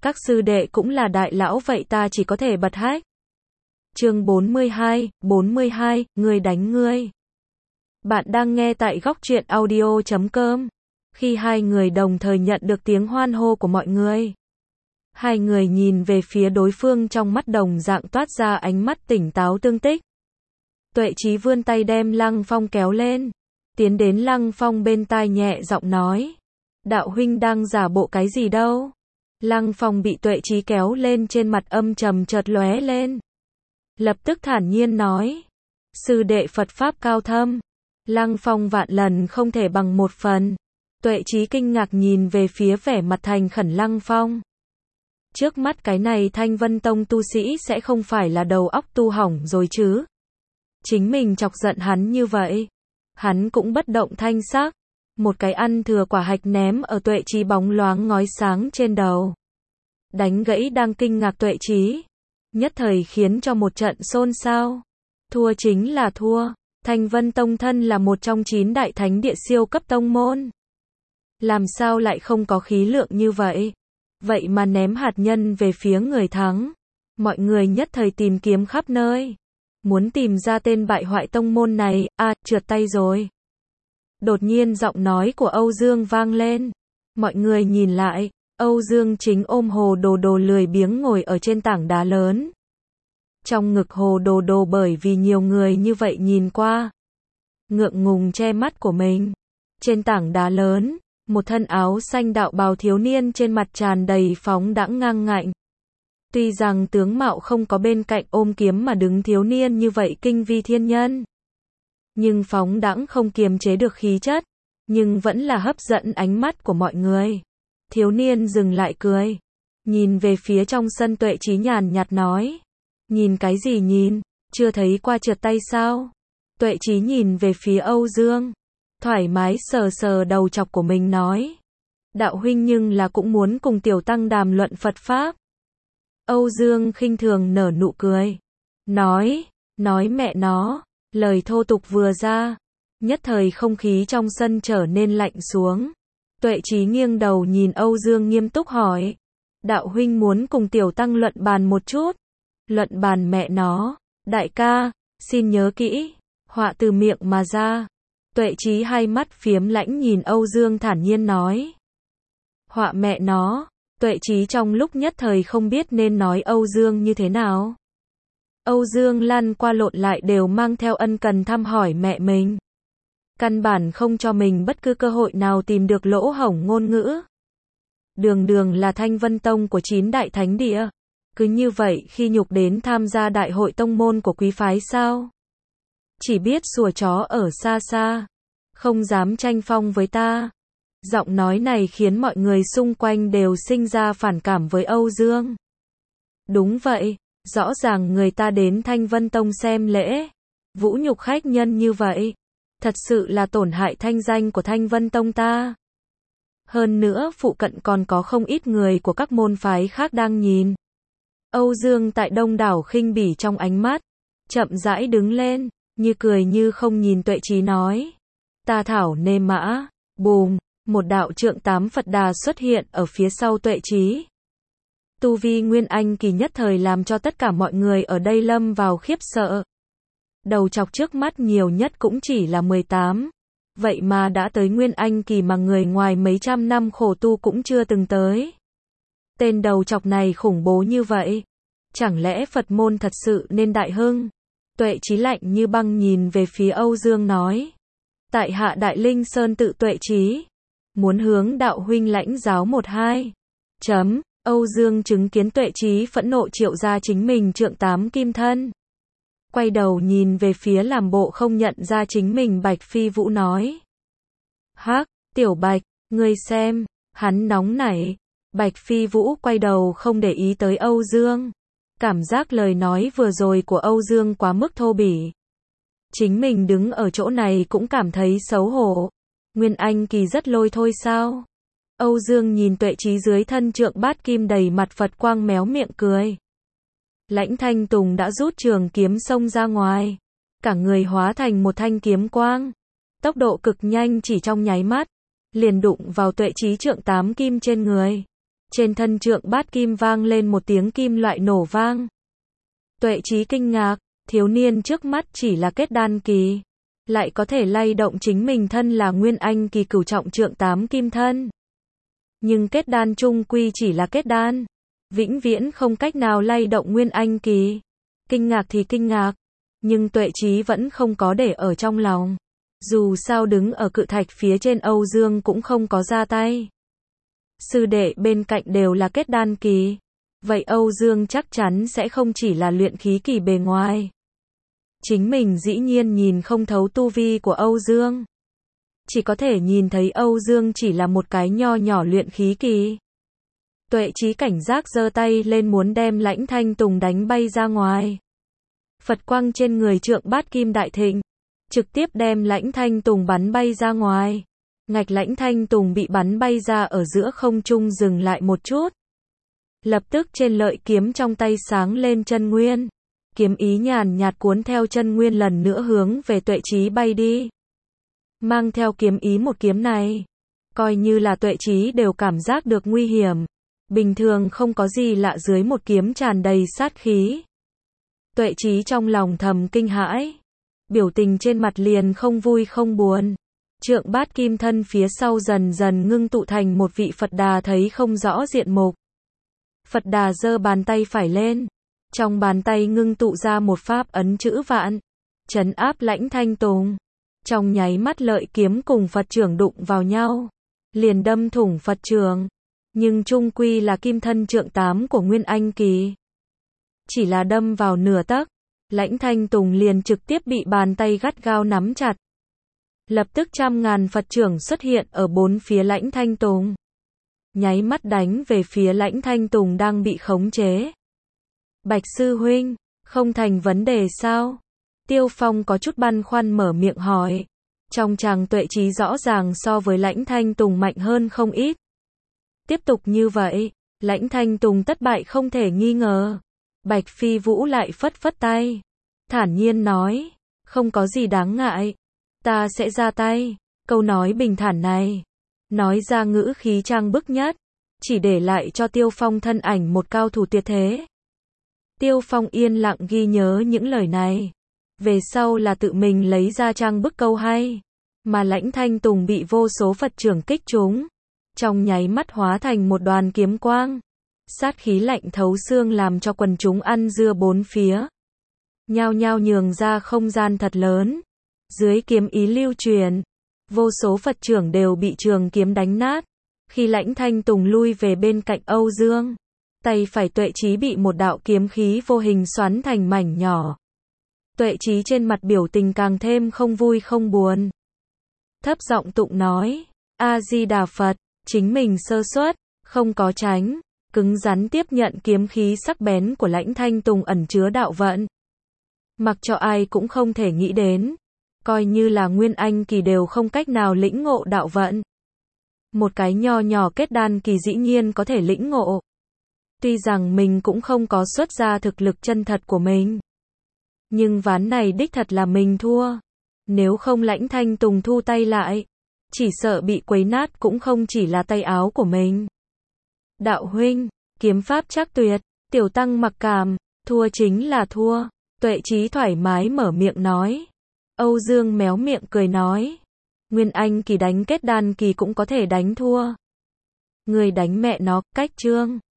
Các sư đệ cũng là đại lão vậy ta chỉ có thể bật hách. Chương 42, người đánh ngươi. Bạn đang nghe tại góc truyện audio.com. Khi hai người đồng thời nhận được tiếng hoan hô của mọi người, hai người nhìn về phía đối phương, trong mắt đồng dạng toát ra ánh mắt tỉnh táo tương tích. Tuệ Chí vươn tay đem Lăng Phong kéo lên, tiến đến Lăng Phong bên tai nhẹ giọng nói: đạo huynh đang giả bộ cái gì đâu? Lăng Phong bị Tuệ Chí kéo lên, trên mặt âm trầm chợt lóe lên, lập tức thản nhiên nói: sư đệ Phật pháp cao thâm, Lăng Phong vạn lần không thể bằng một phần. Tuệ Chí kinh ngạc nhìn về phía vẻ mặt thành khẩn Lăng Phong. Trước mắt cái này Thanh Vân Tông tu sĩ sẽ không phải là đầu óc tu hỏng rồi chứ? Chính mình chọc giận hắn như vậy, hắn cũng bất động thanh sắc, một cái ăn thừa quả hạch ném ở Tuệ Chí bóng loáng ngói sáng trên đầu, đánh gãy đang kinh ngạc Tuệ Chí, nhất thời khiến cho một trận xôn xao. Thua chính là thua, Thanh Vân Tông thân là một trong 9 đại thánh địa siêu cấp tông môn, làm sao lại không có khí lượng như vậy? Vậy mà ném hạt nhân về phía người thắng. Mọi người nhất thời tìm kiếm khắp nơi, muốn tìm ra tên bại hoại tông môn này. Trượt tay rồi. Đột nhiên giọng nói của Âu Dương vang lên. Mọi người nhìn lại, Âu Dương chính ôm Hồ Đồ Đồ lười biếng ngồi ở trên tảng đá lớn. Trong ngực Hồ Đồ Đồ bởi vì nhiều người như vậy nhìn qua, ngượng ngùng che mắt của mình. Trên tảng đá lớn, một thân áo xanh đạo bào thiếu niên trên mặt tràn đầy phóng đãng ngang ngạnh. Tuy rằng tướng mạo không có bên cạnh ôm kiếm mà đứng thiếu niên như vậy kinh vi thiên nhân, nhưng phóng đãng không kiềm chế được khí chất, nhưng vẫn là hấp dẫn ánh mắt của mọi người. Thiếu niên dừng lại cười, nhìn về phía trong sân. Tuệ Chí nhàn nhạt nói: nhìn cái gì nhìn, chưa thấy qua trượt tay sao? Tuệ Chí nhìn về phía Âu Dương, thoải mái sờ sờ đầu chọc của mình nói: đạo huynh nhưng là cũng muốn cùng tiểu tăng đàm luận Phật pháp. Âu Dương khinh thường nở nụ cười, nói mẹ nó. Lời thô tục vừa ra, nhất thời không khí trong sân trở nên lạnh xuống. Tuệ Chí nghiêng đầu nhìn Âu Dương nghiêm túc hỏi: đạo huynh muốn cùng tiểu tăng luận bàn một chút? Luận bàn mẹ nó, đại ca, xin nhớ kỹ, họa từ miệng mà ra. Tuệ Chí hai mắt phiếm lãnh nhìn Âu Dương thản nhiên nói: họa mẹ nó. Tuệ Chí trong lúc nhất thời không biết nên nói Âu Dương như thế nào. Âu Dương lăn qua lộn lại đều mang theo ân cần thăm hỏi mẹ mình, căn bản không cho mình bất cứ cơ hội nào tìm được lỗ hổng ngôn ngữ. Đường đường là Thanh Vân Tông của 9 đại thánh địa, cứ như vậy khi nhục đến tham gia đại hội tông môn của quý phái sao? Chỉ biết sủa chó ở xa xa, không dám tranh phong với ta. Giọng nói này khiến mọi người xung quanh đều sinh ra phản cảm với Âu Dương. Đúng vậy, rõ ràng người ta đến Thanh Vân Tông xem lễ, vũ nhục khách nhân như vậy, thật sự là tổn hại thanh danh của Thanh Vân Tông ta. Hơn nữa phụ cận còn có không ít người của các môn phái khác đang nhìn. Âu Dương tại đông đảo khinh bỉ trong ánh mắt, chậm rãi đứng lên, như cười như không nhìn Tuệ Chí nói: ta thảo nê mã. Bùm, một đạo trượng 8 Phật Đà xuất hiện ở phía sau Tuệ Chí. Tu vi Nguyên Anh kỳ nhất thời làm cho tất cả mọi người ở đây lâm vào khiếp sợ. Đầu chọc trước mắt nhiều nhất cũng chỉ là 18, vậy mà đã tới Nguyên Anh kỳ mà người ngoài mấy trăm năm khổ tu cũng chưa từng tới. Tên đầu chọc này khủng bố như vậy, chẳng lẽ Phật môn thật sự nên đại hưng? Tuệ Chí lạnh như băng nhìn về phía Âu Dương nói: tại hạ Đại Linh Sơn tự Tuệ Chí, muốn hướng đạo huynh lãnh giáo 1-2. Âu Dương chứng kiến Tuệ Chí phẫn nộ triệu ra chính mình trượng 8 kim thân, quay đầu nhìn về phía làm bộ không nhận ra chính mình Bạch Phi Vũ nói: hắc, tiểu Bạch, ngươi xem, hắn nóng nảy. Bạch Phi Vũ quay đầu không để ý tới Âu Dương, cảm giác lời nói vừa rồi của Âu Dương quá mức thô bỉ. Chính mình đứng ở chỗ này cũng cảm thấy xấu hổ. Nguyên Anh kỳ rất lôi thôi sao? Âu Dương nhìn Tuệ Chí dưới thân trượng bát kim đầy mặt Phật quang méo miệng cười. Lãnh Thanh Tùng đã rút trường kiếm xông ra ngoài, cả người hóa thành một thanh kiếm quang, tốc độ cực nhanh, chỉ trong nháy mắt liền đụng vào Tuệ Chí trượng 8 kim trên người. Trên thân trượng bát kim vang lên một tiếng kim loại nổ vang. Tuệ Chí kinh ngạc, thiếu niên trước mắt chỉ là kết đan kỳ, lại có thể lay động chính mình thân là nguyên anh kỳ cửu trọng trượng 8 kim thân. Nhưng kết đan chung quy chỉ là kết đan, vĩnh viễn không cách nào lay động nguyên anh kỳ. Kinh ngạc thì kinh ngạc, nhưng Tuệ Chí vẫn không có để ở trong lòng. Dù sao đứng ở cự thạch phía trên Âu Dương cũng không có ra tay. Sư đệ bên cạnh đều là kết đan kỳ, vậy Âu Dương chắc chắn sẽ không chỉ là luyện khí kỳ bề ngoài. Chính mình dĩ nhiên nhìn không thấu tu vi của Âu Dương. Chỉ có thể nhìn thấy Âu Dương chỉ là một cái nho nhỏ luyện khí kỳ. Tuệ Chí cảnh giác giơ tay lên muốn đem Lãnh Thanh Tùng đánh bay ra ngoài. Phật quang trên người trượng bát kim đại thịnh, trực tiếp đem Lãnh Thanh Tùng bắn bay ra ngoài. Ngạch Lãnh Thanh Tùng bị bắn bay ra ở giữa không trung dừng lại một chút. Lập tức trên lợi kiếm trong tay sáng lên chân nguyên. Kiếm ý nhàn nhạt cuốn theo chân nguyên lần nữa hướng về Tuệ Chí bay đi. Mang theo kiếm ý một kiếm này, coi như là Tuệ Chí đều cảm giác được nguy hiểm. Bình thường không có gì lạ dưới một kiếm tràn đầy sát khí. Tuệ Chí trong lòng thầm kinh hãi, biểu tình trên mặt liền không vui không buồn. Trượng bát kim thân phía sau dần dần ngưng tụ thành một vị Phật Đà thấy không rõ diện mục. Phật Đà giơ bàn tay phải lên, trong bàn tay ngưng tụ ra một pháp ấn chữ vạn, trấn áp Lãnh Thanh Tùng. Trong nháy mắt lợi kiếm cùng Phật trưởng đụng vào nhau, liền đâm thủng Phật trưởng, nhưng chung quy là kim thân trượng 8 của Nguyên Anh kỳ. Chỉ là đâm vào nửa tấc, Lãnh Thanh Tùng liền trực tiếp bị bàn tay gắt gao nắm chặt. Lập tức trăm ngàn Phật trưởng xuất hiện ở bốn phía Lãnh Thanh Tùng, nháy mắt đánh về phía Lãnh Thanh Tùng đang bị khống chế. Bạch sư huynh, không thành vấn đề sao? Tiêu Phong có chút băn khoăn mở miệng hỏi. Trong chàng Tuệ Chí rõ ràng so với Lãnh Thanh Tùng mạnh hơn không ít. Tiếp tục như vậy, Lãnh Thanh Tùng thất bại không thể nghi ngờ. Bạch Phi Vũ lại phất phất tay, thản nhiên nói, không có gì đáng ngại, ta sẽ ra tay. Câu nói bình thản này, nói ra ngữ khí trang bức nhất, chỉ để lại cho Tiêu Phong thân ảnh một cao thủ tuyệt thế. Tiêu Phong yên lặng ghi nhớ những lời này. Về sau là tự mình lấy ra trang bức câu hay, mà Lãnh Thanh Tùng bị vô số Phật trưởng kích trúng, trong nháy mắt hóa thành một đoàn kiếm quang. Sát khí lạnh thấu xương làm cho quần chúng ăn dưa bốn phía, nhao nhao nhường ra không gian thật lớn. Dưới kiếm ý lưu truyền, vô số Phật trưởng đều bị trường kiếm đánh nát. Khi Lãnh Thanh Tùng lui về bên cạnh Âu Dương, tay phải Tuệ Chí bị một đạo kiếm khí vô hình xoắn thành mảnh nhỏ. Tuệ Chí trên mặt biểu tình càng thêm không vui không buồn. Thấp giọng tụng nói, A-di-đà Phật, chính mình sơ suất, không có tránh, cứng rắn tiếp nhận kiếm khí sắc bén của Lãnh Thanh Tùng ẩn chứa đạo vận. Mặc cho ai cũng không thể nghĩ đến, coi như là Nguyên Anh kỳ đều không cách nào lĩnh ngộ đạo vận. Một cái nho nhỏ kết đan kỳ dĩ nhiên có thể lĩnh ngộ. Tuy rằng mình cũng không có xuất ra thực lực chân thật của mình, nhưng ván này đích thật là mình thua. Nếu không Lãnh Thanh Tùng thu tay lại, chỉ sợ bị quấy nát cũng không chỉ là tay áo của mình. Đạo huynh, kiếm pháp chắc tuyệt, tiểu tăng mặc cảm, thua chính là thua. Tuệ Chí thoải mái mở miệng nói. Âu Dương méo miệng cười nói, Nguyên Anh kỳ đánh kết đan kỳ cũng có thể đánh thua. Người đánh mẹ nó, cách trương.